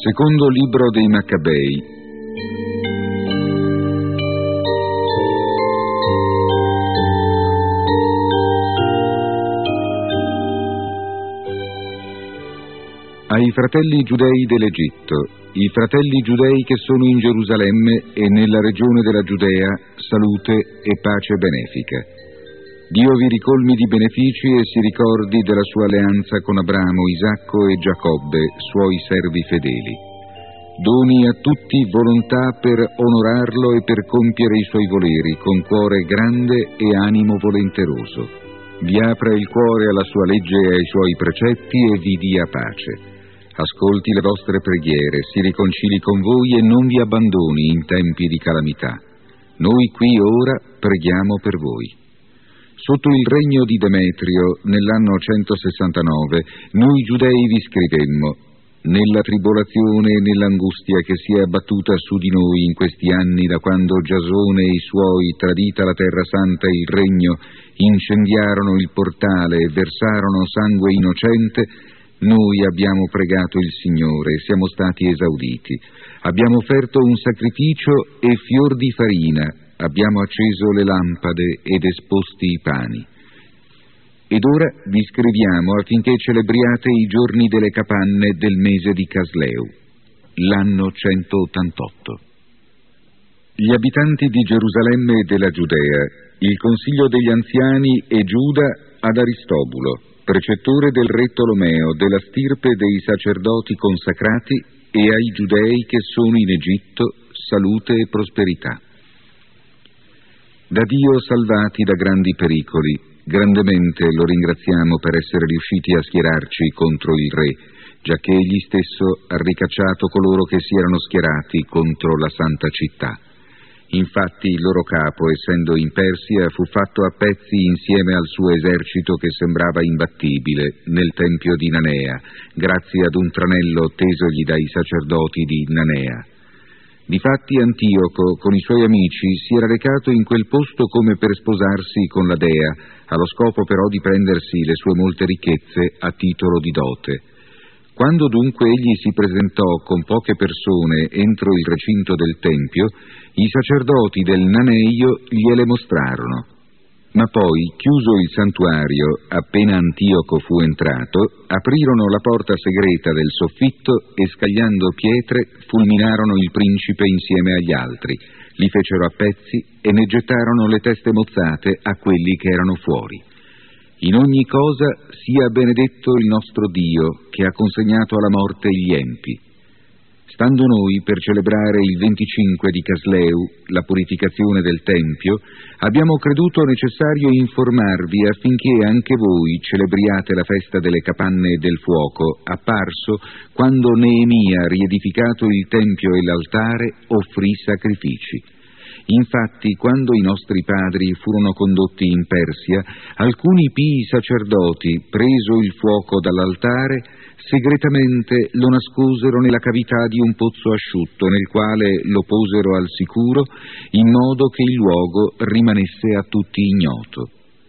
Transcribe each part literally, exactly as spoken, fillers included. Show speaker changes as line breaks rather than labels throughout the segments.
Secondo libro dei Maccabei. Ai fratelli giudei dell'Egitto, i fratelli giudei che sono in Gerusalemme e nella regione della Giudea, salute e pace benefica. Dio vi ricolmi di benefici e si ricordi della sua alleanza con Abramo, Isacco e Giacobbe, suoi servi fedeli. Doni a tutti volontà per onorarlo e per compiere i suoi voleri, con cuore grande e animo volenteroso. Vi apra il cuore alla sua legge e ai suoi precetti e vi dia pace. Ascolti le vostre preghiere, si riconcili con voi e non vi abbandoni in tempi di calamità. Noi qui ora preghiamo per voi. Sotto il regno di Demetrio, nell'anno centosessantanove, noi giudei vi scrivemmo: nella tribolazione e nell'angustia che si è abbattuta su di noi in questi anni, da quando Giasone e i suoi, tradita la terra santa e il regno, incendiarono il portale e versarono sangue innocente, noi abbiamo pregato il Signore e siamo stati esauditi. Abbiamo offerto un sacrificio e fior di farina, abbiamo acceso le lampade ed esposti i pani. Ed ora vi scriviamo affinché celebriate i giorni delle capanne del mese di Casleu, l'anno centottantotto. Gli abitanti di Gerusalemme e della Giudea, il consiglio degli anziani e Giuda ad Aristobulo, precettore del re Tolomeo, della stirpe dei sacerdoti consacrati, e ai giudei che sono in Egitto, salute e prosperità. Da Dio salvati da grandi pericoli, grandemente lo ringraziamo per essere riusciti a schierarci contro il re, giacché egli stesso ha ricacciato coloro che si erano schierati contro la santa città. Infatti il loro capo, essendo in Persia, fu fatto a pezzi insieme al suo esercito che sembrava imbattibile nel tempio di Nanea, grazie ad un tranello tesogli dai sacerdoti di Nanea. Difatti Antioco, con i suoi amici, si era recato in quel posto come per sposarsi con la dea, allo scopo però di prendersi le sue molte ricchezze a titolo di dote. Quando dunque egli si presentò con poche persone entro il recinto del tempio, i sacerdoti del Naneio gliele mostrarono. Ma poi, chiuso il santuario, appena Antioco fu entrato, aprirono la porta segreta del soffitto e, scagliando pietre, fulminarono il principe insieme agli altri, li fecero a pezzi e ne gettarono le teste mozzate a quelli che erano fuori. In ogni cosa sia benedetto il nostro Dio, che ha consegnato alla morte gli empi. Stando noi per celebrare il venticinque di Casleu, la purificazione del Tempio, abbiamo creduto necessario informarvi affinché anche voi celebriate la festa delle capanne e del fuoco, apparso quando Neemia, riedificato il Tempio e l'altare, offrì sacrifici. Infatti, quando i nostri padri furono condotti in Persia, alcuni pii sacerdoti, preso il fuoco dall'altare, segretamente lo nascosero nella cavità di un pozzo asciutto, nel quale lo posero al sicuro, in modo che il luogo rimanesse a tutti ignoto.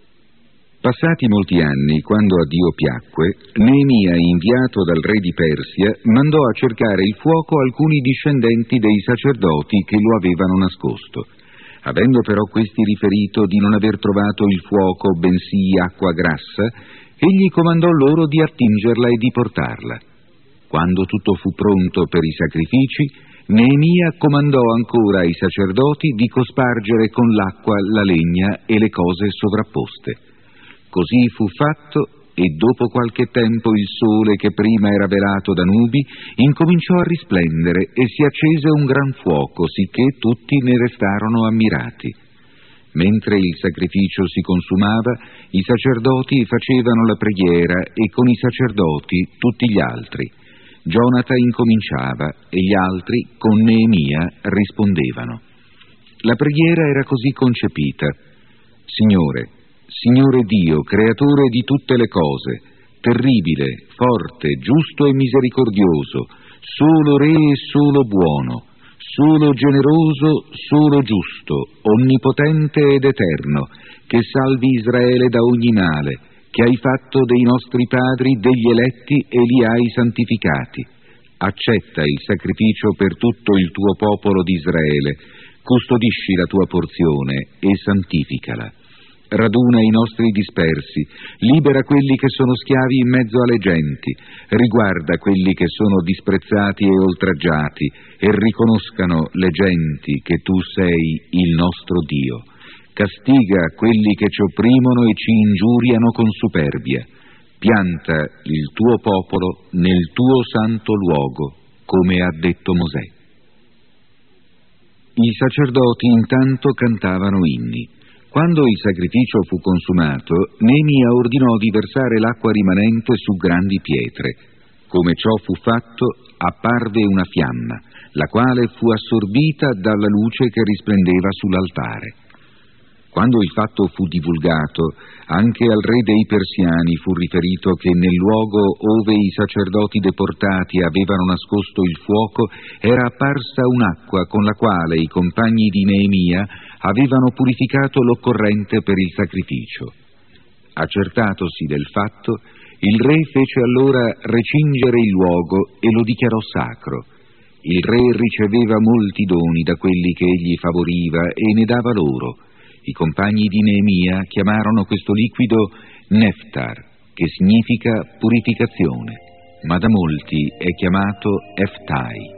Passati molti anni, quando a Dio piacque, Neemia, inviato dal re di Persia, mandò a cercare il fuoco alcuni discendenti dei sacerdoti che lo avevano nascosto. Avendo però questi riferito di non aver trovato il fuoco, bensì acqua grassa, egli comandò loro di attingerla e di portarla. Quando tutto fu pronto per i sacrifici, Neemia comandò ancora ai sacerdoti di cospargere con l'acqua la legna e le cose sovrapposte. Così fu fatto, e dopo qualche tempo il sole, che prima era velato da nubi, incominciò a risplendere e si accese un gran fuoco, sicché tutti ne restarono ammirati. Mentre il sacrificio si consumava, i sacerdoti facevano la preghiera e con i sacerdoti tutti gli altri. Gionata incominciava e gli altri con Neemia rispondevano. La preghiera era così concepita: Signore, Signore Dio, creatore di tutte le cose, terribile, forte, giusto e misericordioso, solo Re e solo buono, solo generoso, solo giusto, onnipotente ed eterno, che salvi Israele da ogni male, che hai fatto dei nostri padri degli eletti e li hai santificati. accetta il sacrificio per tutto il tuo popolo di Israele, custodisci la tua porzione e santificala. Raduna i nostri dispersi, libera quelli che sono schiavi in mezzo alle genti, riguarda quelli che sono disprezzati e oltraggiati, e riconoscano le genti che tu sei il nostro Dio. Castiga quelli che ci opprimono e ci ingiuriano con superbia. Pianta il tuo popolo nel tuo santo luogo, come ha detto Mosè. I sacerdoti intanto cantavano inni. Quando il sacrificio fu consumato, Neemia ordinò di versare l'acqua rimanente su grandi pietre. Come ciò fu fatto, apparve una fiamma, la quale fu assorbita dalla luce che risplendeva sull'altare. Quando il fatto fu divulgato, anche al re dei Persiani fu riferito che nel luogo ove i sacerdoti deportati avevano nascosto il fuoco era apparsa un'acqua con la quale i compagni di Neemia avevano purificato l'occorrente per il sacrificio. Accertatosi del fatto, il re fece allora recingere il luogo e lo dichiarò sacro. Il re riceveva molti doni da quelli che egli favoriva e ne dava loro. I compagni di Neemia chiamarono questo liquido Neftar, che significa purificazione, ma da molti è chiamato Eftai.